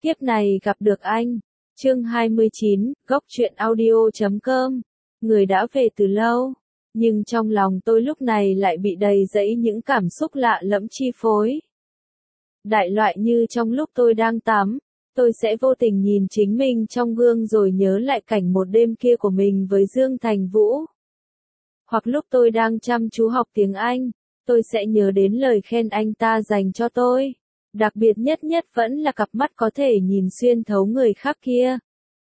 Kiếp này gặp được anh. Chương 29, góc truyện audio.com. Người đã về từ lâu, nhưng trong lòng tôi lúc này lại bị đầy dẫy những cảm xúc lạ lẫm chi phối. Đại loại như trong lúc tôi đang tắm, tôi sẽ vô tình nhìn chính mình trong gương rồi nhớ lại cảnh một đêm kia của mình với Dương Thành Vũ. Hoặc lúc tôi đang chăm chú học tiếng Anh, tôi sẽ nhớ đến lời khen anh ta dành cho tôi. Đặc biệt nhất vẫn là cặp mắt có thể nhìn xuyên thấu người khác kia.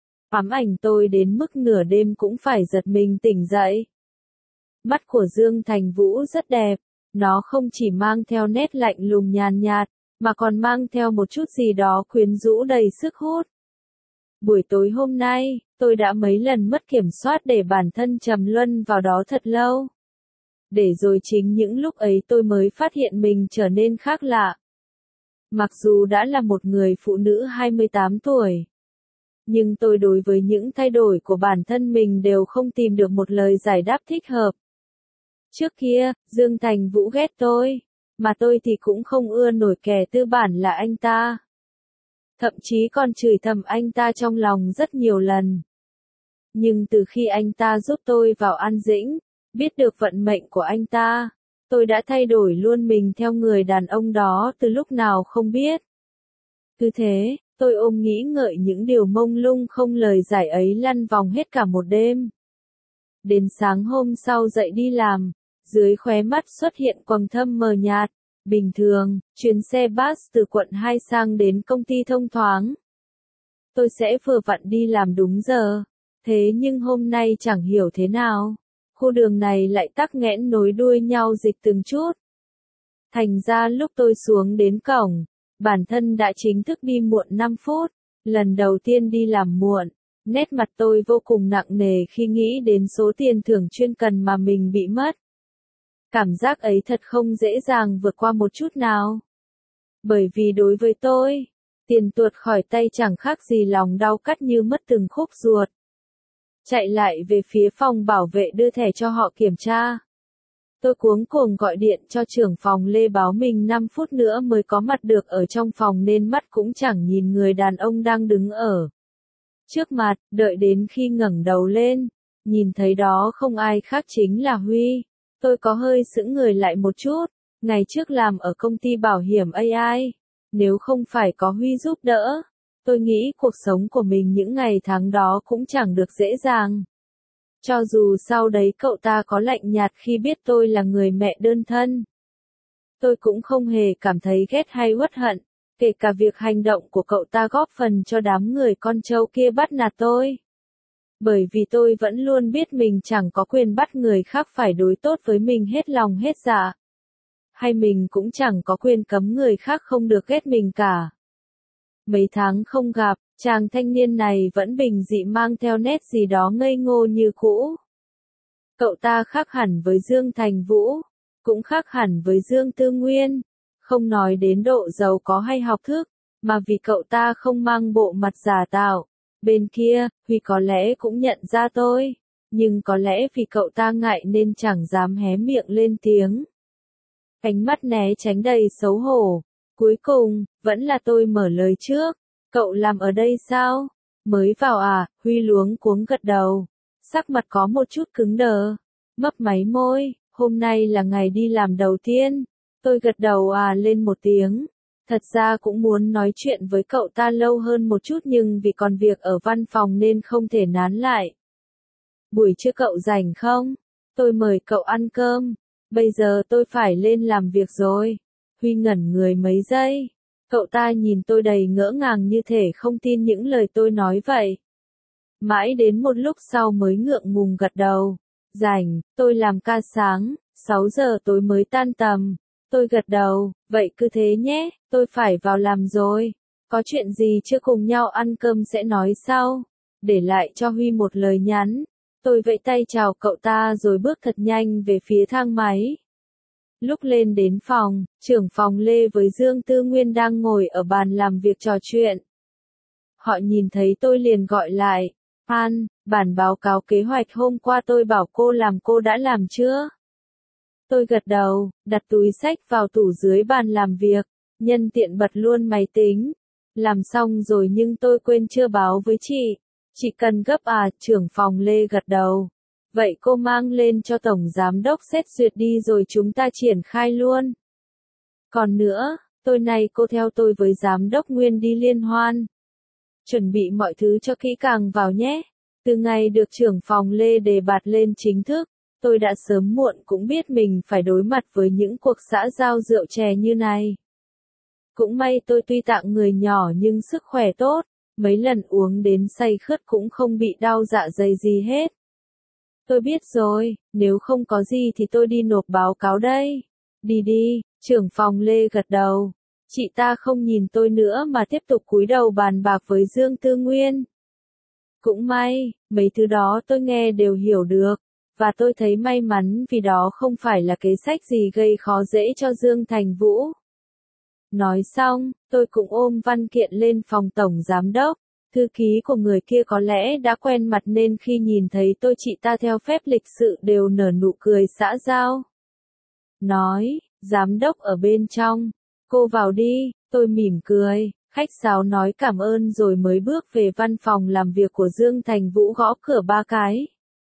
Ám ảnh tôi đến mức nửa đêm cũng phải giật mình tỉnh dậy. Mắt của Dương Thành Vũ rất đẹp, nó không chỉ mang theo nét lạnh lùng nhàn nhạt, mà còn mang theo một chút gì đó quyến rũ đầy sức hút. Buổi tối hôm nay, tôi đã mấy lần mất kiểm soát để bản thân trầm luân vào đó thật lâu. Để rồi chính những lúc ấy tôi mới phát hiện mình trở nên khác lạ. Mặc dù đã là một người phụ nữ 28 tuổi, nhưng tôi đối với những thay đổi của bản thân mình đều không tìm được một lời giải đáp thích hợp. Trước kia, Dương Thành Vũ ghét tôi, mà tôi thì cũng không ưa nổi kẻ tư bản là anh ta. Thậm chí còn chửi thầm anh ta trong lòng rất nhiều lần. Nhưng từ khi anh ta giúp tôi vào An Dĩnh, biết được vận mệnh của anh ta, tôi đã thay đổi luôn mình theo người đàn ông đó từ lúc nào không biết. Cứ thế, tôi ôm nghĩ ngợi những điều mông lung không lời giải ấy lăn vòng hết cả một đêm. Đến sáng hôm sau dậy đi làm, dưới khóe mắt xuất hiện quầng thâm mờ nhạt. Bình thường, chuyến xe bus từ quận 2 sang đến công ty thông thoáng. Tôi sẽ vừa vặn đi làm đúng giờ. Thế nhưng hôm nay chẳng hiểu thế nào, khu đường này lại tắc nghẽn nối đuôi nhau dịch từng chút. Thành ra lúc tôi xuống đến cổng, bản thân đã chính thức đi muộn 5 phút. Lần đầu tiên đi làm muộn, nét mặt tôi vô cùng nặng nề khi nghĩ đến số tiền thưởng chuyên cần mà mình bị mất. Cảm giác ấy thật không dễ dàng vượt qua một chút nào. Bởi vì đối với tôi, tiền tuột khỏi tay chẳng khác gì lòng đau cắt như mất từng khúc ruột. Chạy lại về phía phòng bảo vệ đưa thẻ cho họ kiểm tra. Tôi cuống cuồng gọi điện cho trưởng phòng Lê báo mình 5 phút nữa mới có mặt được ở trong phòng nên mắt cũng chẳng nhìn người đàn ông đang đứng ở trước mặt, đợi đến khi ngẩng đầu lên, nhìn thấy đó không ai khác chính là Huy. Tôi có hơi sững người lại một chút, ngày trước làm ở công ty bảo hiểm AI, nếu không phải có Huy giúp đỡ, tôi nghĩ cuộc sống của mình những ngày tháng đó cũng chẳng được dễ dàng. Cho dù sau đấy cậu ta có lạnh nhạt khi biết tôi là người mẹ đơn thân, tôi cũng không hề cảm thấy ghét hay uất hận, kể cả việc hành động của cậu ta góp phần cho đám người con trâu kia bắt nạt tôi. Bởi vì tôi vẫn luôn biết mình chẳng có quyền bắt người khác phải đối tốt với mình hết lòng hết dạ. Hay mình cũng chẳng có quyền cấm người khác không được ghét mình cả. Mấy tháng không gặp, chàng thanh niên này vẫn bình dị mang theo nét gì đó ngây ngô như cũ. Cậu ta khác hẳn với Dương Thành Vũ, cũng khác hẳn với Dương Tư Nguyên. Không nói đến độ giàu có hay học thức, mà vì cậu ta không mang bộ mặt giả tạo. Bên kia, Huy có lẽ cũng nhận ra tôi, nhưng có lẽ vì cậu ta ngại nên chẳng dám hé miệng lên tiếng. Ánh mắt né tránh đầy xấu hổ. Cuối cùng, vẫn là tôi mở lời trước. Cậu làm ở đây sao? Mới vào à? Huy luống cuống gật đầu. Sắc mặt có một chút cứng đờ. Mấp máy môi, hôm nay là ngày đi làm đầu tiên. Tôi gật đầu lên một tiếng. Thật ra cũng muốn nói chuyện với cậu ta lâu hơn một chút nhưng vì còn việc ở văn phòng nên không thể nán lại. Buổi trưa cậu rảnh không? Tôi mời cậu ăn cơm. Bây giờ tôi phải lên làm việc rồi. Huy ngẩn người mấy giây. Cậu ta nhìn tôi đầy ngỡ ngàng như thể không tin những lời tôi nói vậy. Mãi đến một lúc sau mới ngượng ngùng gật đầu. Rảnh, tôi làm ca sáng, 6 giờ tối mới tan tầm. Tôi gật đầu, vậy cứ thế nhé, tôi phải vào làm rồi. Có chuyện gì chưa cùng nhau ăn cơm sẽ nói sau. Để lại cho Huy một lời nhắn. Tôi vẫy tay chào cậu ta rồi bước thật nhanh về phía thang máy. Lúc lên đến phòng, trưởng phòng Lê với Dương Tư Nguyên đang ngồi ở bàn làm việc trò chuyện. Họ nhìn thấy tôi liền gọi lại. An, bản báo cáo kế hoạch hôm qua tôi bảo cô làm cô đã làm chưa? Tôi gật đầu, đặt túi xách vào tủ dưới bàn làm việc, nhân tiện bật luôn máy tính. Làm xong rồi nhưng tôi quên chưa báo với chị. Chị cần gấp à, trưởng phòng Lê gật đầu. Vậy cô mang lên cho tổng giám đốc xét duyệt đi rồi chúng ta triển khai luôn. Còn nữa, tối nay cô theo tôi với giám đốc Nguyên đi liên hoan. Chuẩn bị mọi thứ cho kỹ càng vào nhé. Từ ngày được trưởng phòng Lê đề bạt lên chính thức, tôi đã sớm muộn cũng biết mình phải đối mặt với những cuộc xã giao rượu chè như này. Cũng may tôi tuy tạng người nhỏ nhưng sức khỏe tốt, mấy lần uống đến say khướt cũng không bị đau dạ dày gì hết. Tôi biết rồi, nếu không có gì thì tôi đi nộp báo cáo đây. Đi đi, trưởng phòng Lê gật đầu. Chị ta không nhìn tôi nữa mà tiếp tục cúi đầu bàn bạc với Dương Tư Nguyên. Cũng may, mấy thứ đó tôi nghe đều hiểu được, và tôi thấy may mắn vì đó không phải là kế sách gì gây khó dễ cho Dương Thành Vũ. Nói xong, tôi cũng ôm văn kiện lên phòng tổng giám đốc. Thư ký của người kia có lẽ đã quen mặt nên khi nhìn thấy tôi chị ta theo phép lịch sự đều nở nụ cười xã giao. Nói, giám đốc ở bên trong, cô vào đi, tôi mỉm cười, khách sáo nói cảm ơn rồi mới bước về văn phòng làm việc của Dương Thành Vũ gõ cửa 3 cái.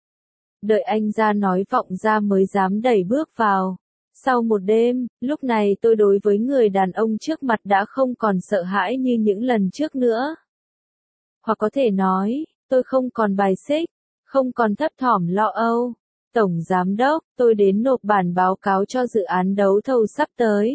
Đợi anh ra nói vọng ra mới dám đẩy bước vào. Sau một đêm, lúc này tôi đối với người đàn ông trước mặt đã không còn sợ hãi như những lần trước nữa. Hoặc có thể nói, tôi không còn bài xích, không còn thấp thỏm lo âu. Tổng giám đốc, tôi đến nộp bản báo cáo cho dự án đấu thầu sắp tới.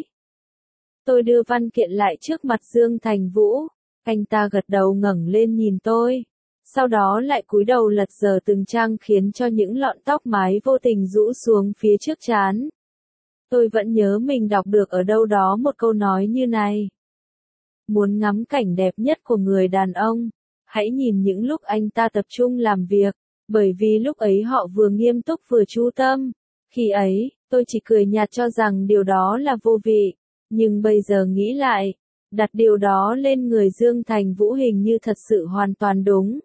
Tôi đưa văn kiện lại trước mặt Dương Thành Vũ. Anh ta gật đầu ngẩng lên nhìn tôi. Sau đó lại cúi đầu lật dở từng trang khiến cho những lọn tóc mái vô tình rũ xuống phía trước trán. Tôi vẫn nhớ mình đọc được ở đâu đó một câu nói như này. Muốn ngắm cảnh đẹp nhất của người đàn ông, hãy nhìn những lúc anh ta tập trung làm việc, bởi vì lúc ấy họ vừa nghiêm túc vừa chú tâm. Khi ấy, tôi chỉ cười nhạt cho rằng điều đó là vô vị, nhưng bây giờ nghĩ lại, đặt điều đó lên người Dương Thành Vũ hình như thật sự hoàn toàn đúng.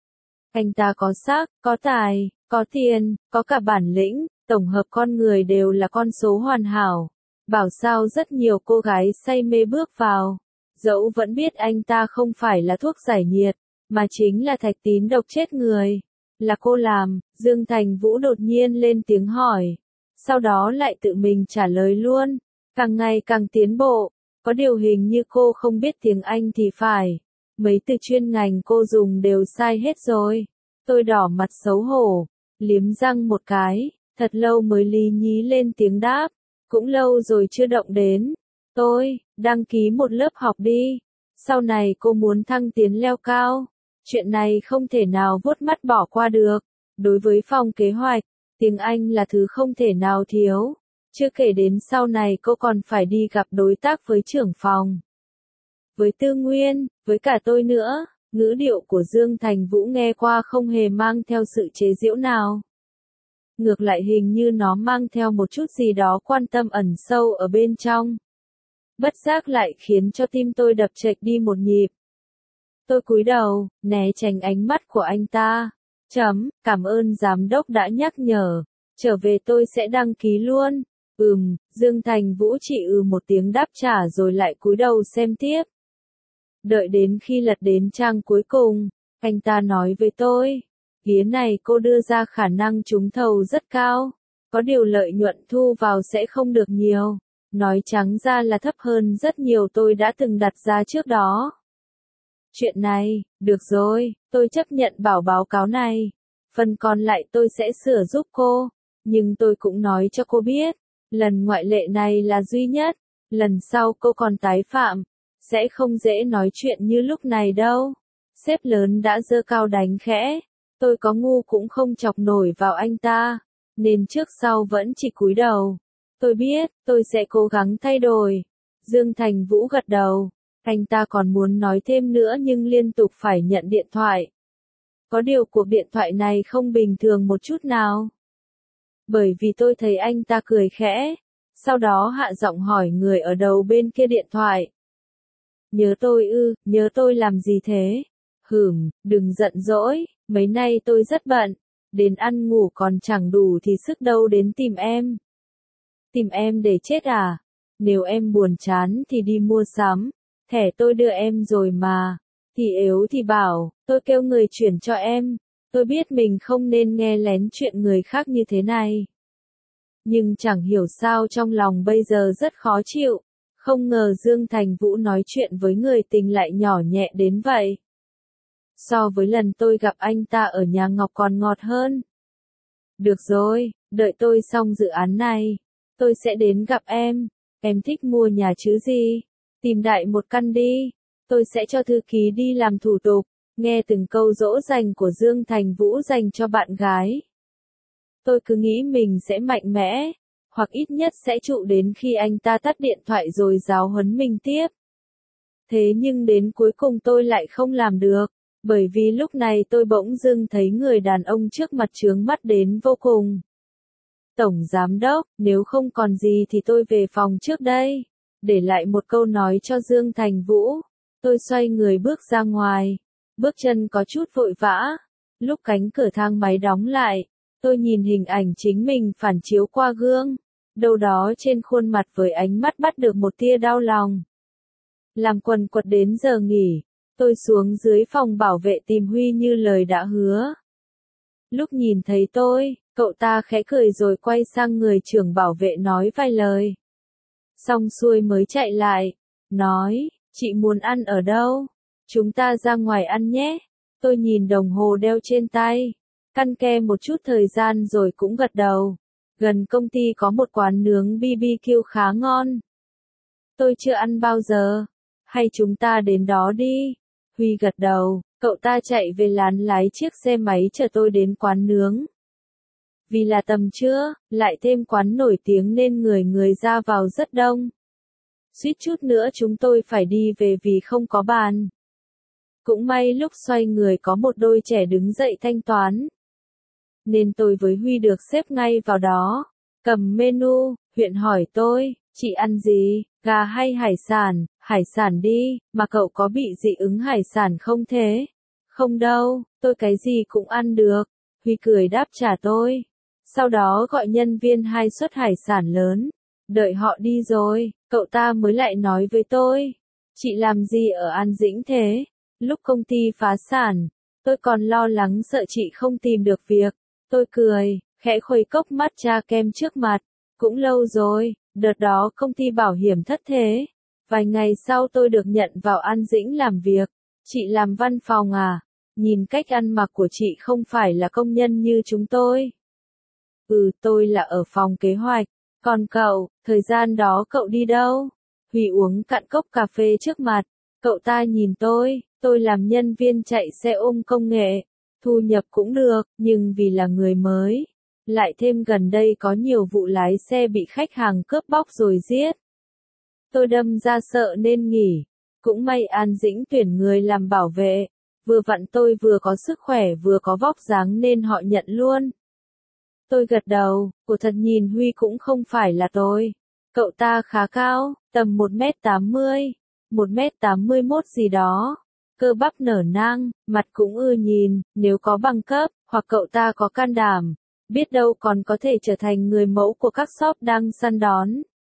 Anh ta có sắc, có tài, có tiền, có cả bản lĩnh, tổng hợp con người đều là con số hoàn hảo. Bảo sao rất nhiều cô gái say mê bước vào. Dẫu vẫn biết anh ta không phải là thuốc giải nhiệt, mà chính là thạch tín độc chết người. Là cô làm, Dương Thành Vũ đột nhiên lên tiếng hỏi. Sau đó lại tự mình trả lời luôn. Càng ngày càng tiến bộ. Có điều hình như cô không biết tiếng Anh thì phải. Mấy từ chuyên ngành cô dùng đều sai hết rồi. Tôi đỏ mặt xấu hổ, liếm răng một cái, thật lâu mới lý nhí lên tiếng đáp. Cũng lâu rồi chưa động đến. Tôi, đăng ký một lớp học đi. Sau này cô muốn thăng tiến leo cao. Chuyện này không thể nào vuốt mắt bỏ qua được. Đối với phòng kế hoạch, tiếng Anh là thứ không thể nào thiếu. Chưa kể đến sau này cô còn phải đi gặp đối tác với trưởng phòng. Với Tư Nguyên, với cả tôi nữa, ngữ điệu của Dương Thành Vũ nghe qua không hề mang theo sự chế giễu nào. Ngược lại hình như nó mang theo một chút gì đó quan tâm ẩn sâu ở bên trong. Bất giác lại khiến cho tim tôi đập chệch đi một nhịp. Tôi cúi đầu, né tránh ánh mắt của anh ta. Cảm ơn giám đốc đã nhắc nhở. Trở về tôi sẽ đăng ký luôn. Dương Thành Vũ chỉ một tiếng đáp trả rồi lại cúi đầu xem tiếp. Đợi đến khi lật đến trang cuối cùng, anh ta nói với tôi. Phía này cô đưa ra khả năng trúng thầu rất cao. Có điều lợi nhuận thu vào sẽ không được nhiều. Nói trắng ra là thấp hơn rất nhiều tôi đã từng đặt ra trước đó. Chuyện này, được rồi, tôi chấp nhận bảo báo cáo này. Phần còn lại tôi sẽ sửa giúp cô. Nhưng tôi cũng nói cho cô biết, lần ngoại lệ này là duy nhất. Lần sau cô còn tái phạm, sẽ không dễ nói chuyện như lúc này đâu. Sếp lớn đã giơ cao đánh khẽ. Tôi có ngu cũng không chọc nổi vào anh ta. Nên trước sau vẫn chỉ cúi đầu. Tôi biết, tôi sẽ cố gắng thay đổi. Dương Thành Vũ gật đầu. Anh ta còn muốn nói thêm nữa nhưng liên tục phải nhận điện thoại. Có điều cuộc điện thoại này không bình thường một chút nào. Bởi vì tôi thấy anh ta cười khẽ. Sau đó hạ giọng hỏi người ở đầu bên kia điện thoại. Nhớ tôi làm gì thế? Đừng giận dỗi, mấy nay tôi rất bận. Đến ăn ngủ còn chẳng đủ thì sức đâu đến tìm em. Tìm em để chết à? Nếu em buồn chán thì đi mua sắm. thẻ tôi đưa em rồi mà. Thì yếu thì bảo, tôi kêu người chuyển cho em. Tôi biết mình không nên nghe lén chuyện người khác như thế này. Nhưng chẳng hiểu sao trong lòng bây giờ rất khó chịu. Không ngờ Dương Thành Vũ nói chuyện với người tình lại nhỏ nhẹ đến vậy. So với lần tôi gặp anh ta ở nhà Ngọc còn ngọt hơn. Được rồi, đợi tôi xong dự án này. Tôi sẽ đến gặp em. Em thích mua nhà chứ gì? Tìm đại một căn đi. Tôi sẽ cho thư ký đi làm thủ tục. Nghe từng câu dỗ dành của Dương Thành Vũ dành cho bạn gái. Tôi cứ nghĩ mình sẽ mạnh mẽ, hoặc ít nhất sẽ trụ đến khi anh ta tắt điện thoại rồi giáo huấn mình tiếp. Thế nhưng đến cuối cùng tôi lại không làm được, bởi vì lúc này tôi bỗng dưng thấy người đàn ông trước mặt chướng mắt đến vô cùng. Tổng giám đốc, nếu không còn gì thì tôi về phòng trước đây. Để lại một câu nói cho Dương Thành Vũ. Tôi xoay người bước ra ngoài. Bước chân có chút vội vã. Lúc cánh cửa thang máy đóng lại, tôi nhìn hình ảnh chính mình phản chiếu qua gương. Đâu đó trên khuôn mặt với ánh mắt bắt được một tia đau lòng. Làm quần quật đến giờ nghỉ, tôi xuống dưới phòng bảo vệ tìm Huy như lời đã hứa. Lúc nhìn thấy tôi, cậu ta khẽ cười rồi quay sang người trưởng bảo vệ nói vài lời. Xong xuôi mới chạy lại, nói, chị muốn ăn ở đâu? Chúng ta ra ngoài ăn nhé. Tôi nhìn đồng hồ đeo trên tay, căn ke một chút thời gian rồi cũng gật đầu. Gần công ty có một quán nướng BBQ khá ngon. Tôi chưa ăn bao giờ. Hay chúng ta đến đó đi. Huy gật đầu, cậu ta chạy về lán lái chiếc xe máy chở tôi đến quán nướng. Vì là tầm trưa, lại thêm quán nổi tiếng nên người ra vào rất đông. Suýt chút nữa chúng tôi phải đi về vì không có bàn. Cũng may lúc xoay người có một đôi trẻ đứng dậy thanh toán. Nên tôi với Huy được xếp ngay vào đó. Cầm menu, Huyện hỏi tôi, chị ăn gì, gà hay hải sản đi, mà cậu có bị dị ứng hải sản không thế? Không đâu, tôi cái gì cũng ăn được. Huy cười đáp trả tôi. Sau đó gọi nhân viên 2 suất hải sản lớn. Đợi họ đi rồi, cậu ta mới lại nói với tôi. Chị làm gì ở An Dĩnh thế? Lúc công ty phá sản, tôi còn lo lắng sợ chị không tìm được việc. Tôi cười, khẽ khuấy cốc matcha kem trước mặt. Cũng lâu rồi, đợt đó công ty bảo hiểm thất thế. Vài ngày sau tôi được nhận vào An Dĩnh làm việc. Chị làm văn phòng à? Nhìn cách ăn mặc của chị không phải là công nhân như chúng tôi. Tôi là ở phòng kế hoạch. Còn cậu, thời gian đó cậu đi đâu? Huy uống cạn cốc cà phê trước mặt. Cậu ta nhìn tôi làm nhân viên chạy xe ôm công nghệ. Thu nhập cũng được, nhưng vì là người mới. Lại thêm gần đây có nhiều vụ lái xe bị khách hàng cướp bóc rồi giết. Tôi đâm ra sợ nên nghỉ. Cũng may An Dĩnh tuyển người làm bảo vệ. Vừa vặn tôi vừa có sức khỏe vừa có vóc dáng nên họ nhận luôn. Tôi gật đầu, của thật nhìn Huy cũng không phải là tôi. Cậu ta khá cao, tầm 1m80, 1m81 gì đó. Cơ bắp nở nang, mặt cũng ưa nhìn, nếu có bằng cấp, hoặc cậu ta có can đảm. Biết đâu còn có thể trở thành người mẫu của các shop đang săn đón.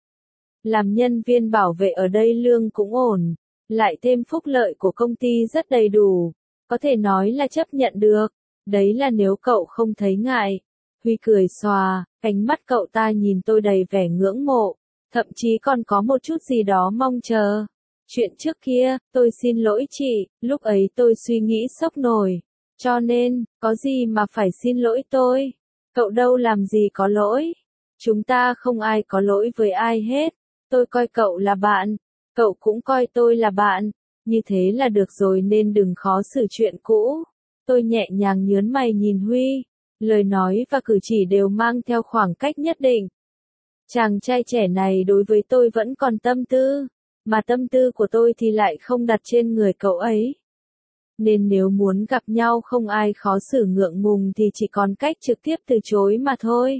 Làm nhân viên bảo vệ ở đây lương cũng ổn, lại thêm phúc lợi của công ty rất đầy đủ. Có thể nói là chấp nhận được. Đấy là nếu cậu không thấy ngại. Huy cười xòa, ánh mắt cậu ta nhìn tôi đầy vẻ ngưỡng mộ, thậm chí còn có một chút gì đó mong chờ. Chuyện trước kia, tôi xin lỗi chị, lúc ấy tôi suy nghĩ sốc nổi. Cho nên, có gì mà phải xin lỗi tôi? Cậu đâu làm gì có lỗi. Chúng ta không ai có lỗi với ai hết. Tôi coi cậu là bạn, cậu cũng coi tôi là bạn. Như thế là được rồi nên đừng khó xử chuyện cũ. Tôi nhẹ nhàng nhớn mày nhìn Huy. Lời nói và cử chỉ đều mang theo khoảng cách nhất định. Chàng trai trẻ này đối với tôi vẫn còn tâm tư, mà tâm tư của tôi thì lại không đặt trên người cậu ấy. Nên nếu muốn gặp nhau không ai khó xử ngượng ngùng thì chỉ còn cách trực tiếp từ chối mà thôi.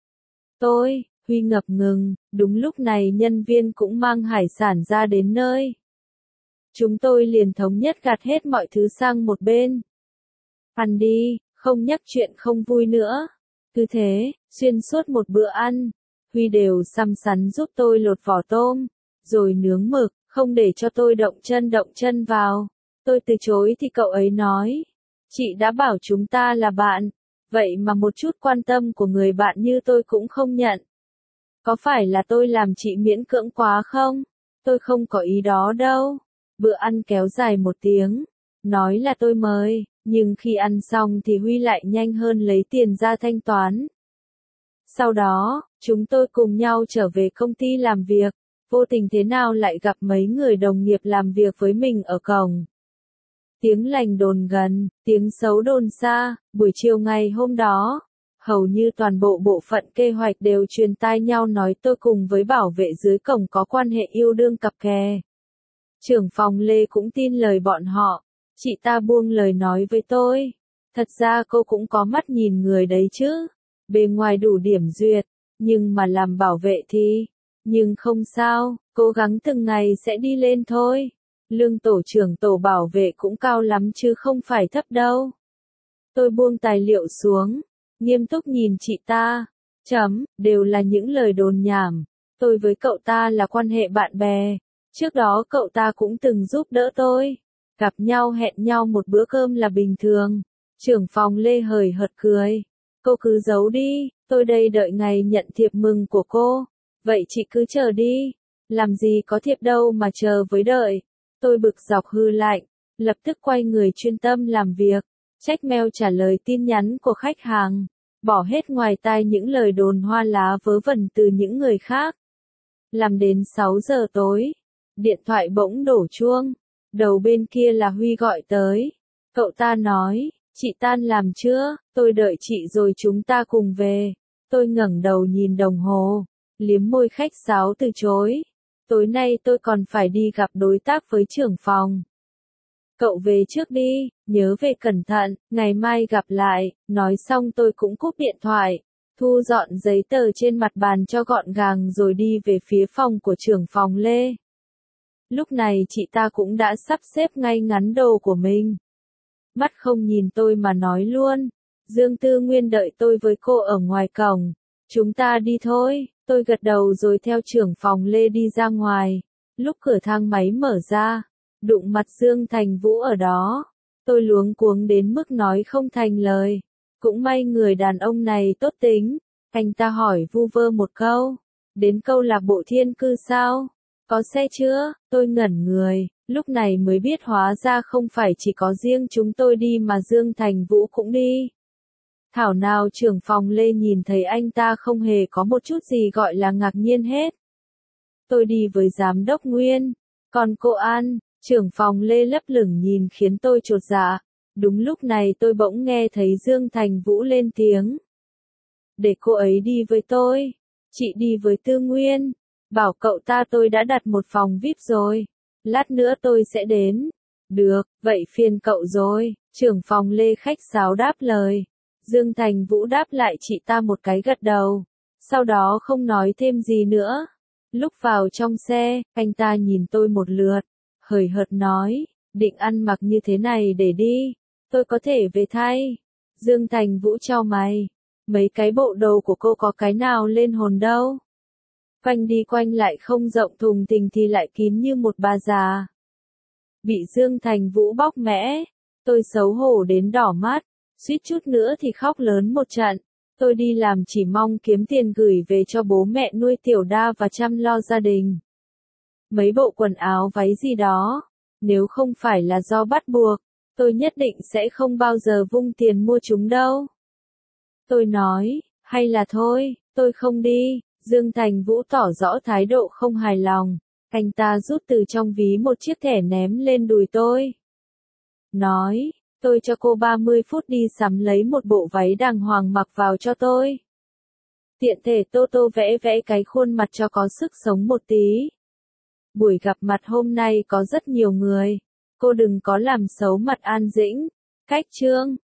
Huy ngập ngừng, đúng lúc này nhân viên cũng mang hải sản ra đến nơi. Chúng tôi liền thống nhất gạt hết mọi thứ sang một bên. Ăn đi, không nhắc chuyện không vui nữa. Cứ thế, xuyên suốt một bữa ăn, Huy đều xăm xắn giúp tôi lột vỏ tôm, rồi nướng mực, không để cho tôi động chân vào. Tôi từ chối thì cậu ấy nói, chị đã bảo chúng ta là bạn, vậy mà một chút quan tâm của người bạn như tôi cũng không nhận. Có phải là tôi làm chị miễn cưỡng quá không? Tôi không có ý đó đâu. Bữa ăn kéo dài 1 tiếng. Nói là tôi mời, nhưng khi ăn xong thì Huy lại nhanh hơn lấy tiền ra thanh toán. Sau đó, chúng tôi cùng nhau trở về công ty làm việc. Vô tình thế nào lại gặp mấy người đồng nghiệp làm việc với mình ở cổng. Tiếng lành đồn gần, tiếng xấu đồn xa, buổi chiều ngày hôm đó. Hầu như toàn bộ bộ phận kế hoạch đều truyền tai nhau nói tôi cùng với bảo vệ dưới cổng có quan hệ yêu đương cặp kè. Trưởng phòng Lê cũng tin lời bọn họ. Chị ta buông lời nói với tôi. Thật ra cô cũng có mắt nhìn người đấy chứ. Bề ngoài đủ điểm duyệt, nhưng mà làm bảo vệ thì... Nhưng không sao, cố gắng từng ngày sẽ đi lên thôi. Lương tổ trưởng tổ bảo vệ cũng cao lắm chứ không phải thấp đâu. Tôi buông tài liệu xuống, nghiêm túc nhìn chị ta. Đều là những lời đồn nhảm. Tôi với cậu ta là quan hệ bạn bè. Trước đó cậu ta cũng từng giúp đỡ tôi. Gặp nhau hẹn nhau một bữa cơm là bình thường. Trưởng phòng Lê hời hợt cười. Cô cứ giấu đi, tôi đây đợi ngày nhận thiệp mừng của cô. Vậy chị cứ chờ đi. Làm gì có thiệp đâu mà chờ với đợi. Tôi bực dọc hư lạnh, lập tức quay người chuyên tâm làm việc. Check mail trả lời tin nhắn của khách hàng. Bỏ hết ngoài tai những lời đồn hoa lá vớ vẩn từ những người khác. Làm đến 6 giờ tối. Điện thoại bỗng đổ chuông. Đầu bên kia là Huy gọi tới. Cậu ta nói, chị tan làm chưa? Tôi đợi chị rồi chúng ta cùng về. Tôi ngẩng đầu nhìn đồng hồ. Liếm môi khách sáo từ chối. Tối nay tôi còn phải đi gặp đối tác với trưởng phòng. Cậu về trước đi, nhớ về cẩn thận, ngày mai gặp lại. Nói xong tôi cũng cúp điện thoại. Thu dọn giấy tờ trên mặt bàn cho gọn gàng rồi đi về phía phòng của trưởng phòng Lê. Lúc này chị ta cũng đã sắp xếp ngay ngắn đồ của mình. Mắt không nhìn tôi mà nói luôn. Dương Tư Nguyên đợi tôi với cô ở ngoài cổng. Chúng ta đi thôi. Tôi gật đầu rồi theo trưởng phòng Lê đi ra ngoài. Lúc cửa thang máy mở ra, đụng mặt Dương Thành Vũ ở đó. Tôi luống cuống đến mức nói không thành lời. Cũng may người đàn ông này tốt tính. Anh ta hỏi vu vơ một câu. Đến câu lạc bộ Thiên Cư sao? Có xe chưa? Tôi ngẩn người. Lúc này mới biết hóa ra không phải chỉ có riêng chúng tôi đi mà Dương Thành Vũ cũng đi. Thảo nào trưởng phòng Lê nhìn thấy anh ta không hề có một chút gì gọi là ngạc nhiên hết. Tôi đi với giám đốc Nguyên. Còn cô An, trưởng phòng Lê lấp lửng nhìn khiến tôi chột dạ. Đúng lúc này tôi bỗng nghe thấy Dương Thành Vũ lên tiếng. Để cô ấy đi với tôi. Chị đi với Tư Nguyên. Bảo cậu ta tôi đã đặt một phòng VIP rồi. Lát nữa tôi sẽ đến. Được, vậy phiền cậu rồi. Trưởng phòng Lê khách sáo đáp lời. Dương Thành Vũ đáp lại chị ta một cái gật đầu. Sau đó không nói thêm gì nữa. Lúc vào trong xe, anh ta nhìn tôi một lượt. Hời hợt nói, định ăn mặc như thế này để đi. Tôi có thể về thay. Dương Thành Vũ chau mày. Mấy cái bộ đồ của cô có cái nào lên hồn đâu. Quanh đi quanh lại không rộng thùng thình thì lại kín như một bà già. Bị Dương Thành Vũ bóc mẽ. Tôi xấu hổ đến đỏ mắt. Suýt chút nữa thì khóc lớn một trận. Tôi đi làm chỉ mong kiếm tiền gửi về cho bố mẹ nuôi Tiểu Đa và chăm lo gia đình. Mấy bộ quần áo váy gì đó, nếu không phải là do bắt buộc, tôi nhất định sẽ không bao giờ vung tiền mua chúng đâu. Tôi nói, hay là thôi, tôi không đi. Dương Thành Vũ tỏ rõ thái độ không hài lòng. Anh ta rút từ trong ví một chiếc thẻ ném lên đùi tôi. Nói, tôi cho cô 30 phút đi sắm lấy một bộ váy đàng hoàng mặc vào cho tôi. Tiện thể tô tô vẽ vẽ cái khuôn mặt cho có sức sống một tí. Buổi gặp mặt hôm nay có rất nhiều người. Cô đừng có làm xấu mặt An Dĩnh. Cách Trương.